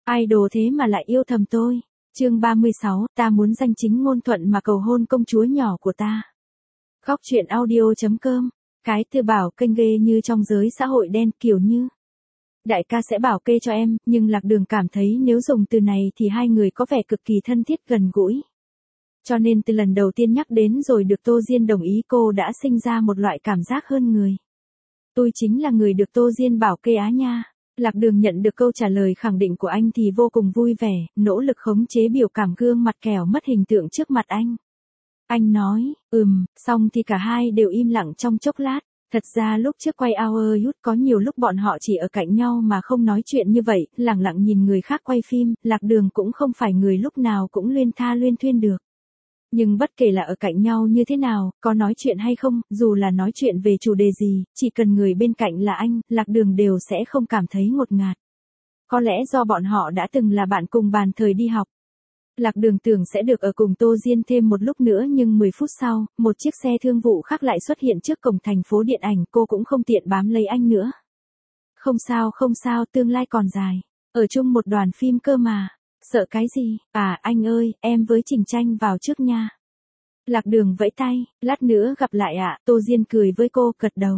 idol thế mà lại yêu thầm tôi. Chương 36, ta muốn danh chính ngôn thuận mà cầu hôn công chúa nhỏ của ta. Khóc chuyện audio.com. Cái từ bảo kênh ghê như trong giới xã hội đen, kiểu như đại ca sẽ bảo kê cho em, nhưng Lạc Đường cảm thấy nếu dùng từ này thì hai người có vẻ cực kỳ thân thiết gần gũi. Cho nên từ lần đầu tiên nhắc đến rồi được Tô Diên đồng ý, cô đã sinh ra một loại cảm giác hơn người. Tôi chính là người được Tô Diên bảo kê á nha. Lạc Đường nhận được câu trả lời khẳng định của anh thì vô cùng vui vẻ, nỗ lực khống chế biểu cảm gương mặt kẻo mất hình tượng trước mặt anh. Anh nói, xong thì cả hai đều im lặng trong chốc lát. Thật ra lúc trước quay Our Youth có nhiều lúc bọn họ chỉ ở cạnh nhau mà không nói chuyện như vậy, lẳng lặng nhìn người khác quay phim. Lạc Đường cũng không phải người lúc nào cũng luyên tha luyên thuyên được. Nhưng bất kể là ở cạnh nhau như thế nào, có nói chuyện hay không, dù là nói chuyện về chủ đề gì, chỉ cần người bên cạnh là anh, Lạc Đường đều sẽ không cảm thấy ngột ngạt. Có lẽ do bọn họ đã từng là bạn cùng bàn thời đi học. Lạc Đường tưởng sẽ được ở cùng Tô Diên thêm một lúc nữa, nhưng 10 phút sau, một chiếc xe thương vụ khác lại xuất hiện trước cổng thành phố điện ảnh, cô cũng không tiện bám lấy anh nữa. Không sao, tương lai còn dài. Ở chung một đoàn phim cơ mà. Sợ cái gì? À anh ơi, em với Trình Tranh vào trước nha. Lạc Đường vẫy tay, lát nữa gặp lại ạ. Tô Diên cười với cô, gật đầu.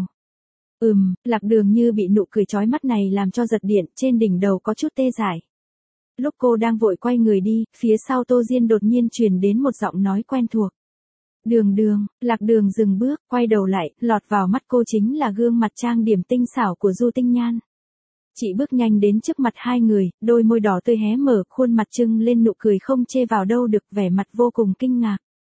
Lạc Đường như bị nụ cười chói mắt này làm cho giật điện, trên đỉnh đầu có chút tê dại. Lúc cô đang vội quay người đi, phía sau Tô Diên đột nhiên truyền đến một giọng nói quen thuộc. Đường, Lạc Đường dừng bước, quay đầu lại, lọt vào mắt cô chính là gương mặt trang điểm tinh xảo của Du Tinh Nhan. Chị bước nhanh đến trước mặt hai người, đôi môi đỏ tươi hé mở, khuôn mặt trưng lên nụ cười không chê vào đâu được, vẻ mặt vô cùng kinh ngạc.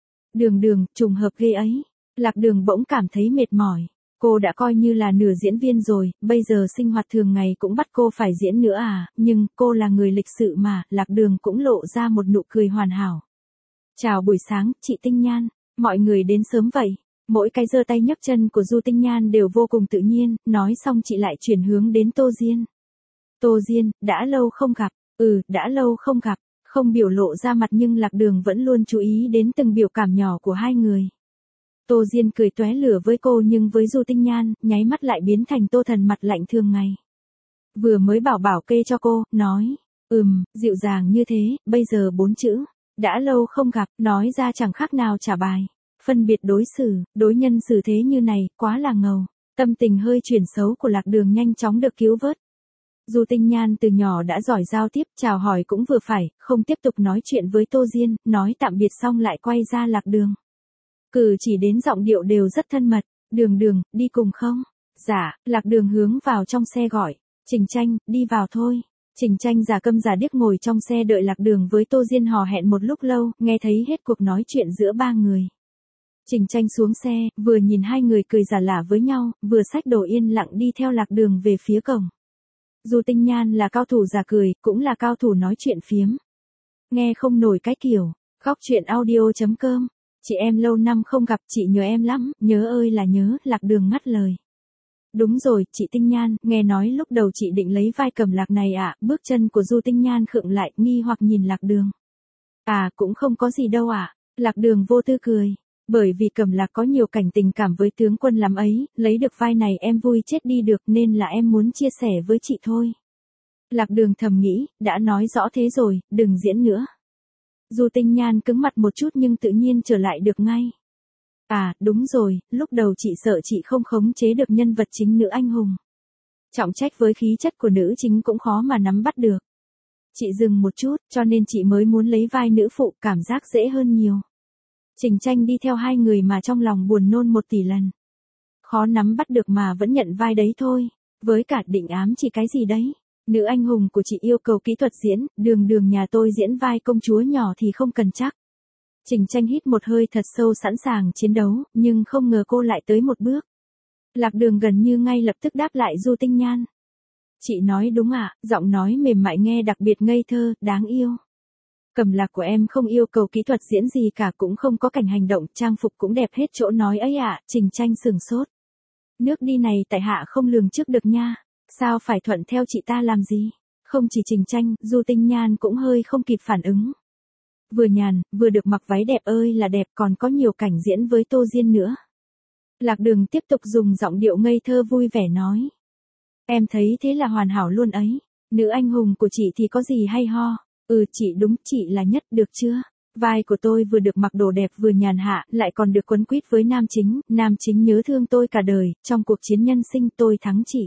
Đường, trùng hợp ghê ấy. Lạc Đường bỗng cảm thấy mệt mỏi. Cô đã coi như là nửa diễn viên rồi, bây giờ sinh hoạt thường ngày cũng bắt cô phải diễn nữa à, nhưng cô là người lịch sự mà. Lạc Đường cũng lộ ra một nụ cười hoàn hảo. Chào buổi sáng, chị Tinh Nhan, mọi người đến sớm vậy. Mỗi cái giơ tay nhấc chân của Du Tinh Nhan đều vô cùng tự nhiên, nói xong chị lại chuyển hướng đến Tô Diên. Tô Diên, đã lâu không gặp. Đã lâu không gặp. Không biểu lộ ra mặt nhưng Lạc Đường vẫn luôn chú ý đến từng biểu cảm nhỏ của hai người. Tô Diên cười tóe lửa với cô, nhưng với Du Tinh Nhan, nháy mắt lại biến thành Tô Thần mặt lạnh thường ngày. Vừa mới bảo kê cho cô, nói, dịu dàng như thế, bây giờ 4 chữ, đã lâu không gặp, nói ra chẳng khác nào trả bài. Phân biệt đối xử, đối nhân xử thế như này, quá là ngầu. Tâm tình hơi chuyển xấu của Lạc Đường nhanh chóng được cứu vớt. Du Tinh Nhan từ nhỏ đã giỏi giao tiếp, chào hỏi cũng vừa phải, không tiếp tục nói chuyện với Tô Diên, nói tạm biệt xong lại quay ra Lạc Đường. Cử chỉ đến giọng điệu đều rất thân mật. Đường, đi cùng không? Dạ. Lạc Đường hướng vào trong xe gọi. Trình Tranh, đi vào thôi. Trình Tranh giả câm giả điếc ngồi trong xe đợi Lạc Đường với Tô Diên hò hẹn một lúc lâu, nghe thấy hết cuộc nói chuyện giữa ba người. Trình Tranh xuống xe, vừa nhìn hai người cười giả lả với nhau, vừa xách đồ yên lặng đi theo Lạc Đường về phía cổng. Du Tinh Nhan là cao thủ giả cười, cũng là cao thủ nói chuyện phiếm. Nghe không nổi cái kiểu. Khóc chuyện audio.com. Chị em lâu năm không gặp, chị nhớ em lắm. Nhớ ơi là nhớ. Lạc Đường ngắt lời. Đúng rồi, chị Tinh Nhan, nghe nói lúc đầu chị định lấy vai Cẩm Lạc này ạ. Bước chân của Du Tinh Nhan khựng lại, nghi hoặc nhìn Lạc Đường. À, cũng không có gì đâu ạ. Lạc Đường vô tư cười. Bởi vì Cẩm Lạc có nhiều cảnh tình cảm với tướng quân lắm ấy, lấy được vai này em vui chết đi được, nên là em muốn chia sẻ với chị thôi. Lạc Đường thầm nghĩ, đã nói rõ thế rồi, đừng diễn nữa. Du Tinh Nhan cứng mặt một chút nhưng tự nhiên trở lại được ngay. À, đúng rồi, lúc đầu chị sợ chị không khống chế được nhân vật chính nữ anh hùng. Trọng trách với khí chất của nữ chính cũng khó mà nắm bắt được. Chị dừng một chút, cho nên chị mới muốn lấy vai nữ phụ, cảm giác dễ hơn nhiều. Trình Tranh đi theo hai người mà trong lòng buồn nôn 1 tỷ lần. Khó nắm bắt được mà vẫn nhận vai đấy thôi. Với cả định ám chị cái gì đấy. Nữ anh hùng của chị yêu cầu kỹ thuật diễn, đường nhà tôi diễn vai công chúa nhỏ thì không cần chắc. Trình Tranh hít một hơi thật sâu sẵn sàng chiến đấu, nhưng không ngờ cô lại tới một bước. Lạc Đường gần như ngay lập tức đáp lại Du Tinh Nhan. Chị nói đúng ạ, giọng nói mềm mại nghe đặc biệt ngây thơ, đáng yêu. Cẩm Lạc của em không yêu cầu kỹ thuật diễn gì cả, cũng không có cảnh hành động, trang phục cũng đẹp hết chỗ nói ấy ạ. Trình Tranh sửng sốt. Nước đi này tại hạ không lường trước được nha. Sao phải thuận theo chị ta làm gì? Không chỉ Trình Tranh, Du Tinh Nhan cũng hơi không kịp phản ứng. Vừa nhàn, vừa được mặc váy đẹp ơi là đẹp, còn có nhiều cảnh diễn với Tô Diên nữa. Lạc Đường tiếp tục dùng giọng điệu ngây thơ vui vẻ nói. Em thấy thế là hoàn hảo luôn ấy. Nữ anh hùng của chị thì có gì hay ho? Chị đúng, chị là nhất, được chưa? Vai của tôi vừa được mặc đồ đẹp vừa nhàn hạ, lại còn được quấn quýt với nam chính nhớ thương tôi cả đời, trong cuộc chiến nhân sinh tôi thắng chị.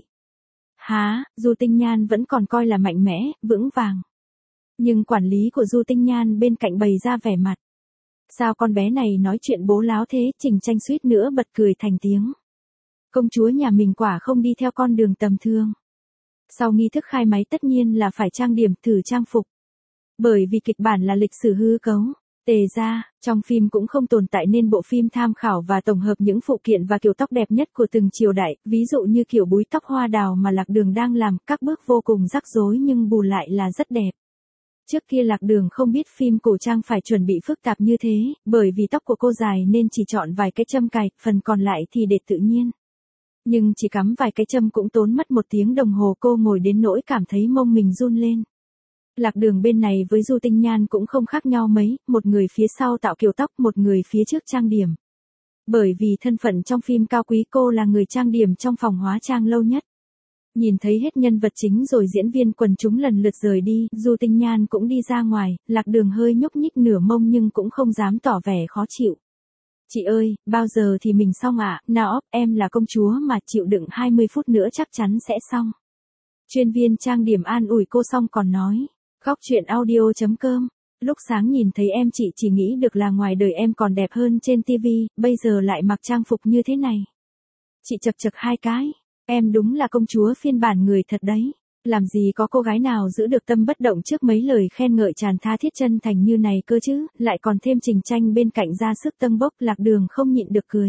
Há, Du Tinh Nhan vẫn còn coi là mạnh mẽ, vững vàng. Nhưng quản lý của Du Tinh Nhan bên cạnh bày ra vẻ mặt. Sao con bé này nói chuyện bố láo thế, Trình Tranh suýt nữa bật cười thành tiếng. Công chúa nhà mình quả không đi theo con đường tầm thường. Sau nghi thức khai máy tất nhiên là phải trang điểm thử trang phục. Bởi vì kịch bản là lịch sử hư cấu. Tề ra, trong phim cũng không tồn tại nên bộ phim tham khảo và tổng hợp những phụ kiện và kiểu tóc đẹp nhất của từng triều đại, ví dụ như kiểu búi tóc hoa đào mà Lạc Đường đang làm, các bước vô cùng rắc rối nhưng bù lại là rất đẹp. Trước kia Lạc Đường không biết phim cổ trang phải chuẩn bị phức tạp như thế, bởi vì tóc của cô dài nên chỉ chọn vài cái châm cài, phần còn lại thì để tự nhiên. Nhưng chỉ cắm vài cái châm cũng tốn mất 1 tiếng đồng hồ, cô ngồi đến nỗi cảm thấy mông mình run lên. Lạc Đường bên này với Du Tinh Nhan cũng không khác nhau mấy, một người phía sau tạo kiểu tóc, một người phía trước trang điểm. Bởi vì thân phận trong phim cao quý, cô là người trang điểm trong phòng hóa trang lâu nhất. Nhìn thấy hết nhân vật chính rồi diễn viên quần chúng lần lượt rời đi, Du Tinh Nhan cũng đi ra ngoài, Lạc Đường hơi nhúc nhích nửa mông nhưng cũng không dám tỏ vẻ khó chịu. Chị ơi, bao giờ thì mình xong ạ? Nào, em là công chúa mà, chịu đựng 20 phút nữa chắc chắn sẽ xong. Chuyên viên trang điểm an ủi cô xong còn nói. Góc truyện audio.com. Lúc sáng nhìn thấy em chị chỉ nghĩ được là ngoài đời em còn đẹp hơn trên TV, bây giờ lại mặc trang phục như thế này. Chị chật chật 2 cái. Em đúng là công chúa phiên bản người thật đấy. Làm gì có cô gái nào giữ được tâm bất động trước mấy lời khen ngợi tràn tha thiết chân thành như này cơ chứ, lại còn thêm Trình Tranh bên cạnh ra sức tâng bốc. Lạc Đường không nhịn được cười.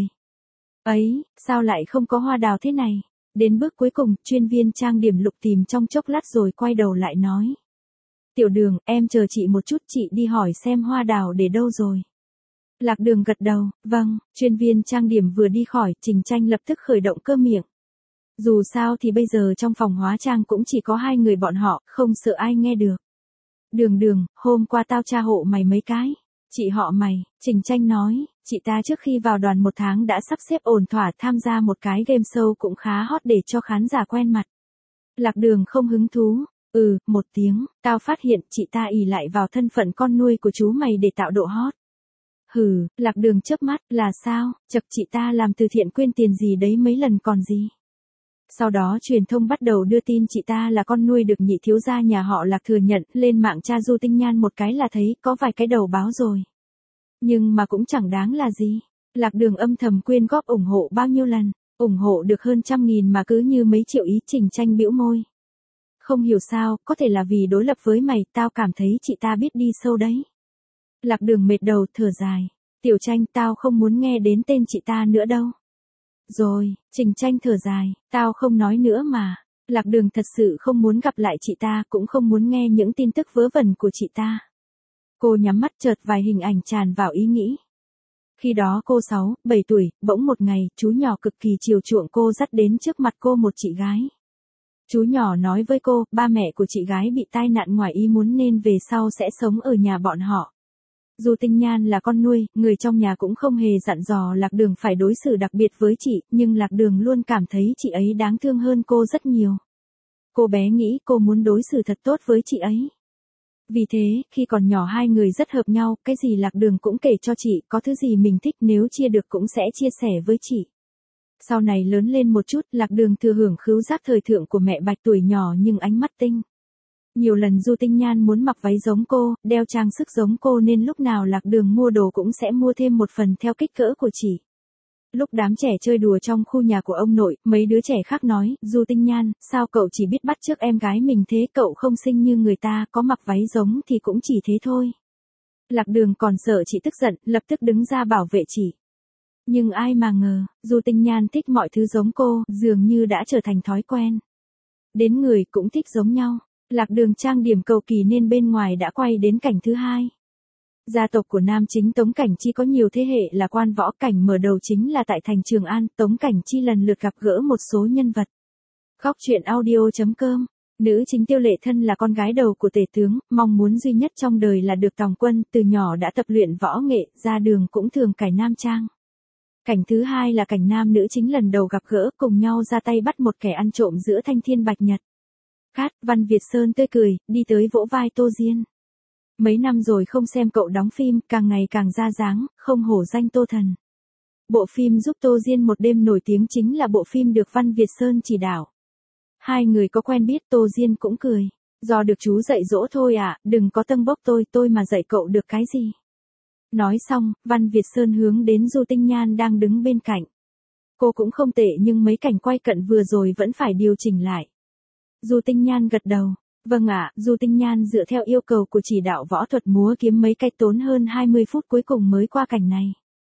Ấy, sao lại không có hoa đào thế này? Đến bước cuối cùng, chuyên viên trang điểm lục tìm trong chốc lát rồi quay đầu lại nói. Tiểu Đường, em chờ chị một chút, chị đi hỏi xem hoa đào để đâu rồi. Lạc Đường gật đầu, vâng, chuyên viên trang điểm vừa đi khỏi, Trình Tranh lập tức khởi động cơ miệng. Dù sao thì bây giờ trong phòng hóa trang cũng chỉ có 2 người bọn họ, không sợ ai nghe được. Đường, hôm qua tao tra hộ mày mấy cái. Chị họ mày, Trình Tranh nói, chị ta trước khi vào đoàn 1 tháng đã sắp xếp ổn thỏa tham gia một cái game show cũng khá hot để cho khán giả quen mặt. Lạc Đường không hứng thú. 1 tiếng, tao phát hiện chị ta ỷ lại vào thân phận con nuôi của chú mày để tạo độ hot. Lạc Đường chớp mắt, là sao? Chật, chị ta làm từ thiện quyên tiền gì đấy mấy lần còn gì. Sau đó truyền thông bắt đầu đưa tin chị ta là con nuôi được nhị thiếu gia nhà họ Lạc thừa nhận, lên mạng tra Du Tinh Nhan một cái là thấy có vài cái đầu báo rồi. Nhưng mà cũng chẳng đáng là gì. Lạc Đường âm thầm quyên góp ủng hộ bao nhiêu lần, ủng hộ được hơn 100.000 mà cứ như mấy triệu ý. Trình Tranh bĩu môi. Không hiểu sao, có thể là vì đối lập với mày, tao cảm thấy chị ta biết đi sâu đấy. Lạc Đường mệt đầu, thở dài. Tiểu Tranh, tao không muốn nghe đến tên chị ta nữa đâu. Rồi, Trình Tranh thở dài, tao không nói nữa mà. Lạc Đường thật sự không muốn gặp lại chị ta, cũng không muốn nghe những tin tức vớ vẩn của chị ta. Cô nhắm mắt, chợt vài hình ảnh tràn vào ý nghĩ. Khi đó cô 6, 7 tuổi, bỗng một ngày, chú nhỏ cực kỳ chiều chuộng cô dắt đến trước mặt cô một chị gái. Chú nhỏ nói với cô, ba mẹ của chị gái bị tai nạn ngoài ý muốn nên về sau sẽ sống ở nhà bọn họ. Du Tinh Nhan là con nuôi, người trong nhà cũng không hề dặn dò Lạc Đường phải đối xử đặc biệt với chị, nhưng Lạc Đường luôn cảm thấy chị ấy đáng thương hơn cô rất nhiều. Cô bé nghĩ cô muốn đối xử thật tốt với chị ấy. Vì thế, khi còn nhỏ 2 người rất hợp nhau, cái gì Lạc Đường cũng kể cho chị, có thứ gì mình thích nếu chia được cũng sẽ chia sẻ với chị. Sau này lớn lên một chút, Lạc Đường thừa hưởng khứu giác thời thượng của mẹ Bạch tuổi nhỏ nhưng ánh mắt tinh. Nhiều lần Du Tinh Nhan muốn mặc váy giống cô, đeo trang sức giống cô nên lúc nào Lạc Đường mua đồ cũng sẽ mua thêm một phần theo kích cỡ của chị. Lúc đám trẻ chơi đùa trong khu nhà của ông nội, mấy đứa trẻ khác nói, Du Tinh Nhan, sao cậu chỉ biết bắt chước em gái mình thế, cậu không xinh như người ta, có mặc váy giống thì cũng chỉ thế thôi. Lạc Đường còn sợ chị tức giận, lập tức đứng ra bảo vệ chị. Nhưng ai mà ngờ, Du Tinh Nhan thích mọi thứ giống cô, dường như đã trở thành thói quen. Đến người cũng thích giống nhau. Lạc Đường trang điểm cầu kỳ nên bên ngoài đã quay đến cảnh thứ 2. Gia tộc của nam chính Tống Cảnh Chi có nhiều thế hệ là quan võ, cảnh mở đầu chính là tại thành Trường An, Tống Cảnh Chi lần lượt gặp gỡ một số nhân vật. Góc truyện audio.com. Nữ chính Tiêu Lệ Thân là con gái đầu của tể tướng, mong muốn duy nhất trong đời là được tòng quân, từ nhỏ đã tập luyện võ nghệ, ra đường cũng thường cải nam trang. Cảnh thứ 2 là cảnh nam nữ chính lần đầu gặp gỡ, cùng nhau ra tay bắt một kẻ ăn trộm giữa thanh thiên bạch nhật. Cát, Văn Việt Sơn tươi cười, đi tới vỗ vai Tô Diên. Mấy năm rồi không xem cậu đóng phim, càng ngày càng ra dáng, không hổ danh Tô Thần. Bộ phim giúp Tô Diên một đêm nổi tiếng chính là bộ phim được Văn Việt Sơn chỉ đạo. Hai người có quen biết, Tô Diên cũng cười. Do được chú dạy dỗ thôi à, đừng có tâng bốc tôi mà dạy cậu được cái gì. Nói xong, Văn Việt Sơn hướng đến Du Tinh Nhan đang đứng bên cạnh. Cô cũng không tệ nhưng mấy cảnh quay cận vừa rồi vẫn phải điều chỉnh lại. Du Tinh Nhan gật đầu. Vâng ạ, Du Tinh Nhan dựa theo yêu cầu của chỉ đạo võ thuật múa kiếm mấy cách tốn hơn 20 phút cuối cùng mới qua cảnh này.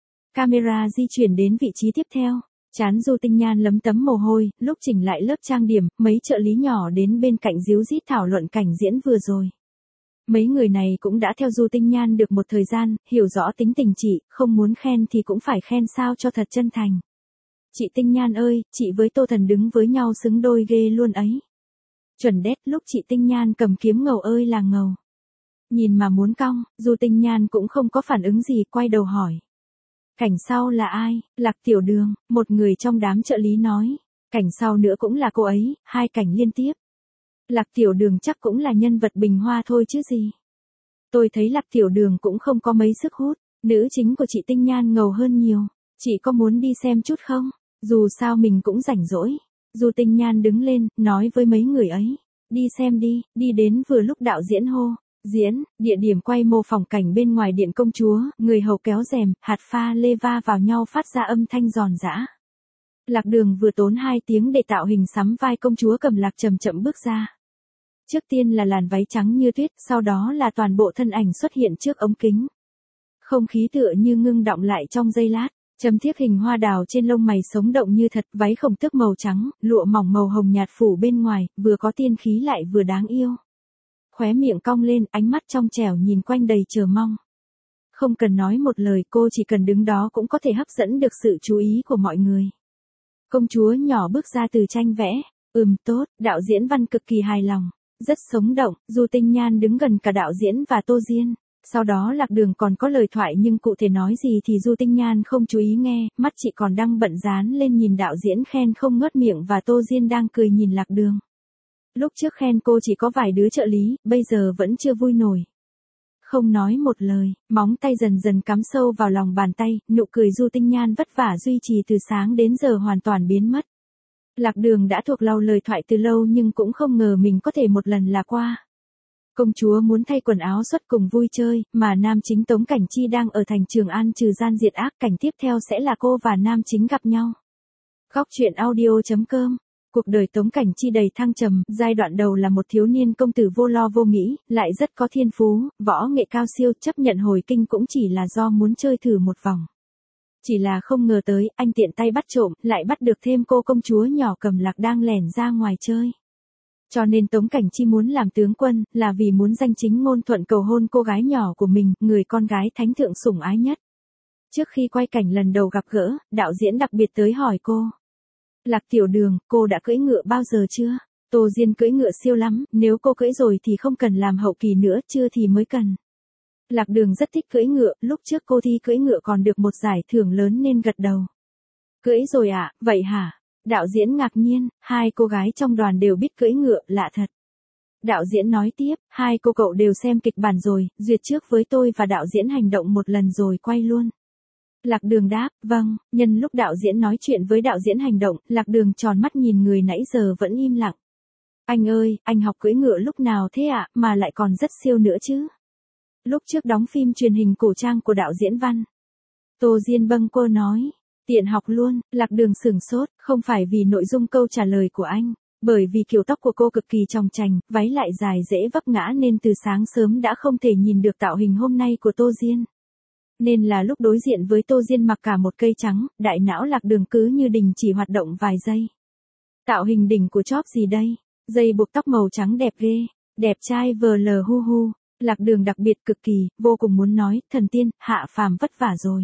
Camera di chuyển đến vị trí tiếp theo. Trán Du Tinh Nhan lấm tấm mồ hôi, lúc chỉnh lại lớp trang điểm, mấy trợ lý nhỏ đến bên cạnh díu dít thảo luận cảnh diễn vừa rồi. Mấy người này cũng đã theo Du Tinh Nhan được một thời gian, hiểu rõ tính tình chị, không muốn khen thì cũng phải khen sao cho thật chân thành. Chị Tinh Nhan ơi, chị với Tô Thần đứng với nhau xứng đôi ghê luôn ấy. Chuẩn đét, lúc chị Tinh Nhan cầm kiếm ngầu ơi là ngầu. Nhìn mà muốn cong, Du Tinh Nhan cũng không có phản ứng gì, quay đầu hỏi. Cảnh sau là ai? Lạc Tiểu Đường, một người trong đám trợ lý nói. Cảnh sau nữa cũng là cô ấy, hai cảnh liên tiếp. Lạc Tiểu Đường chắc cũng là nhân vật bình hoa thôi chứ gì. Tôi thấy Lạc Tiểu Đường cũng không có mấy sức hút, nữ chính của chị Tinh Nhan ngầu hơn nhiều. Chị có muốn đi xem chút không? Dù sao mình cũng rảnh rỗi. Du Tinh Nhan đứng lên, nói với mấy người ấy. Đi xem đi, đi đến vừa lúc đạo diễn hô. Diễn, địa điểm quay mô phỏng cảnh bên ngoài điện công chúa, người hầu kéo rèm, hạt pha lê va vào nhau phát ra âm thanh giòn giã. Lạc Đường vừa tốn 2 tiếng để tạo hình sắm vai công chúa Cầm Lạc chậm chậm bước ra. Trước tiên là làn váy trắng như tuyết, sau đó là toàn bộ thân ảnh xuất hiện trước ống kính. Không khí tựa như ngưng đọng lại trong giây lát. Châm thiếp hình hoa đào trên lông mày sống động như thật, váy khổng tước màu trắng, lụa mỏng màu hồng nhạt phủ bên ngoài, vừa có tiên khí lại vừa đáng yêu. Khóe miệng cong lên, ánh mắt trong trẻo nhìn quanh đầy chờ mong. Không cần nói một lời, cô chỉ cần đứng đó cũng có thể hấp dẫn được sự chú ý của mọi người. Công chúa nhỏ bước ra từ tranh vẽ. Tốt, đạo diễn Văn cực kỳ hài lòng. Rất sống động, Du Tinh Nhan đứng gần cả đạo diễn và Tô Diên. Sau đó Lạc Đường còn có lời thoại nhưng cụ thể nói gì thì Du Tinh Nhan không chú ý nghe, mắt chị còn đang bận dán lên nhìn đạo diễn khen không ngớt miệng và Tô Diên đang cười nhìn Lạc Đường. Lúc trước khen cô chỉ có vài đứa trợ lý, bây giờ vẫn chưa vui nổi. Không nói một lời, móng tay dần dần cắm sâu vào lòng bàn tay, nụ cười Du Tinh Nhan vất vả duy trì từ sáng đến giờ hoàn toàn biến mất. Lạc Đường đã thuộc lòng lời thoại từ lâu nhưng cũng không ngờ mình có thể một lần là qua. Công chúa muốn thay quần áo xuất cùng vui chơi, mà nam chính Tống Cảnh Chi đang ở thành Trường An trừ gian diệt ác, cảnh tiếp theo sẽ là cô và nam chính gặp nhau. Góc truyện audio.com. Cuộc đời Tống Cảnh Chi đầy thăng trầm, giai đoạn đầu là một thiếu niên công tử vô lo vô nghĩ, lại rất có thiên phú, võ nghệ cao siêu, chấp nhận hồi kinh cũng chỉ là do muốn chơi thử một vòng. Chỉ là không ngờ tới, anh tiện tay bắt trộm, lại bắt được thêm cô công chúa nhỏ Cầm Lạc đang lẻn ra ngoài chơi. Cho nên Tống Cảnh Chi muốn làm tướng quân, là vì muốn danh chính ngôn thuận cầu hôn cô gái nhỏ của mình, người con gái thánh thượng sủng ái nhất. Trước khi quay cảnh lần đầu gặp gỡ, đạo diễn đặc biệt tới hỏi cô. Lạc Tiểu Đường, cô đã cưỡi ngựa bao giờ chưa? Tô Diên cưỡi ngựa siêu lắm, nếu cô cưỡi rồi thì không cần làm hậu kỳ nữa, chưa thì mới cần. Lạc Đường rất thích cưỡi ngựa, lúc trước cô thi cưỡi ngựa còn được một giải thưởng lớn nên gật đầu. Cưỡi rồi ạ, vậy hả? Đạo diễn ngạc nhiên, hai cô gái trong đoàn đều biết cưỡi ngựa, lạ thật. Đạo diễn nói tiếp, hai cô cậu đều xem kịch bản rồi, duyệt trước với tôi và đạo diễn hành động một lần rồi quay luôn. Lạc Đường đáp, vâng, nhân lúc đạo diễn nói chuyện với đạo diễn hành động, Lạc Đường tròn mắt nhìn người nãy giờ vẫn im lặng. Anh ơi, anh học cưỡi ngựa lúc nào thế ạ, mà lại còn rất siêu nữa chứ. Lúc trước đóng phim truyền hình cổ trang của đạo diễn Văn. Tô Diên bâng cô nói, tiện học luôn, Lạc Đường sửng sốt, không phải vì nội dung câu trả lời của anh, bởi vì kiểu tóc của cô cực kỳ chòng chành, váy lại dài dễ vấp ngã nên từ sáng sớm đã không thể nhìn được tạo hình hôm nay của Tô Diên. Nên là lúc đối diện với Tô Diên mặc cả một cây trắng, đại não Lạc Đường cứ như đình chỉ hoạt động vài giây. Tạo hình đỉnh của chóp gì đây? Dây buộc tóc màu trắng đẹp ghê, đẹp trai vờ lờ hu hu. Lạc Đường đặc biệt cực kỳ, vô cùng muốn nói, thần tiên, hạ phàm vất vả rồi.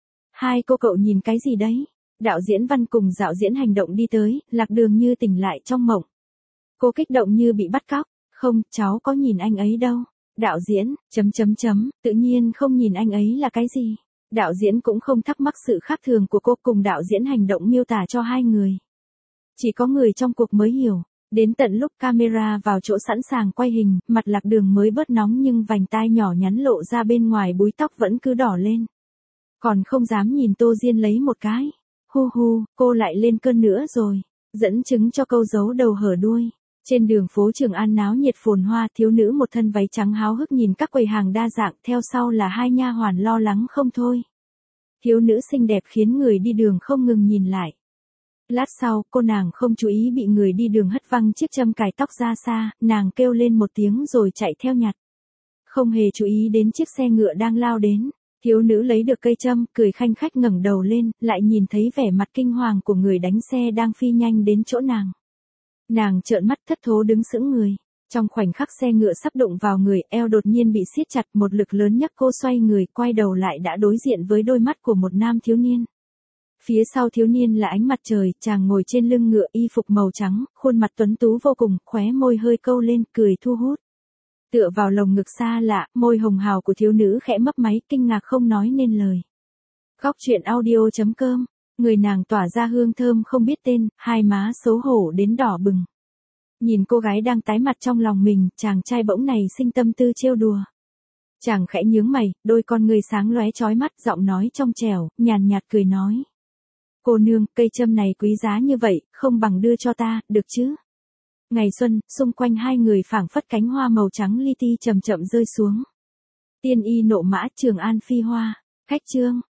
Hai cô cậu nhìn cái gì đấy? Đạo diễn Văn cùng đạo diễn hành động đi tới, Lạc Đường như tỉnh lại trong mộng. Cô kích động như bị bắt cóc, không, cháu có nhìn anh ấy đâu. Đạo diễn, tự nhiên không nhìn anh ấy là cái gì? Đạo diễn cũng không thắc mắc sự khác thường của cô cùng đạo diễn hành động miêu tả cho hai người. Chỉ có người trong cuộc mới hiểu. Đến tận lúc camera vào chỗ sẵn sàng quay hình, mặt Lạc Đường mới bớt nóng nhưng vành tai nhỏ nhắn lộ ra bên ngoài búi tóc vẫn cứ đỏ lên. Còn không dám nhìn Tô Diên lấy một cái. Hu hu, cô lại lên cơn nữa rồi. Dẫn chứng cho câu giấu đầu hở đuôi. Trên đường phố Trường An náo nhiệt phồn hoa, thiếu nữ một thân váy trắng háo hức nhìn các quầy hàng đa dạng, theo sau là hai nha hoàn lo lắng không thôi. Thiếu nữ xinh đẹp khiến người đi đường không ngừng nhìn lại. Lát sau, cô nàng không chú ý bị người đi đường hất văng chiếc châm cài tóc ra xa, nàng kêu lên một tiếng rồi chạy theo nhặt. Không hề chú ý đến chiếc xe ngựa đang lao đến. Thiếu nữ lấy được cây châm, cười khanh khách ngẩng đầu lên, lại nhìn thấy vẻ mặt kinh hoàng của người đánh xe đang phi nhanh đến chỗ nàng. Nàng trợn mắt thất thố đứng sững người. Trong khoảnh khắc xe ngựa sắp đụng vào người, eo đột nhiên bị siết chặt, một lực lớn nhấc cô xoay người, quay đầu lại đã đối diện với đôi mắt của một nam thiếu niên. Phía sau thiếu niên là ánh mặt trời, chàng ngồi trên lưng ngựa y phục màu trắng, khuôn mặt tuấn tú vô cùng, khóe môi hơi câu lên, cười thu hút. Tựa vào lồng ngực xa lạ, môi hồng hào của thiếu nữ khẽ mấp máy, kinh ngạc không nói nên lời. Góc truyện audio.com, người nàng tỏa ra hương thơm không biết tên, hai má xấu hổ đến đỏ bừng. Nhìn cô gái đang tái mặt trong lòng mình, chàng trai bỗng này sinh tâm tư trêu đùa. Chàng khẽ nhướng mày, đôi con người sáng lóe chói mắt, giọng nói trong trẻo, nhàn nhạt cười nói. Cô nương, cây châm này quý giá như vậy, không bằng đưa cho ta, được chứ? Ngày xuân, xung quanh hai người phảng phất cánh hoa màu trắng li ti chậm chậm rơi xuống. Tiên y nộ mã, Trường An phi hoa. Khách chương.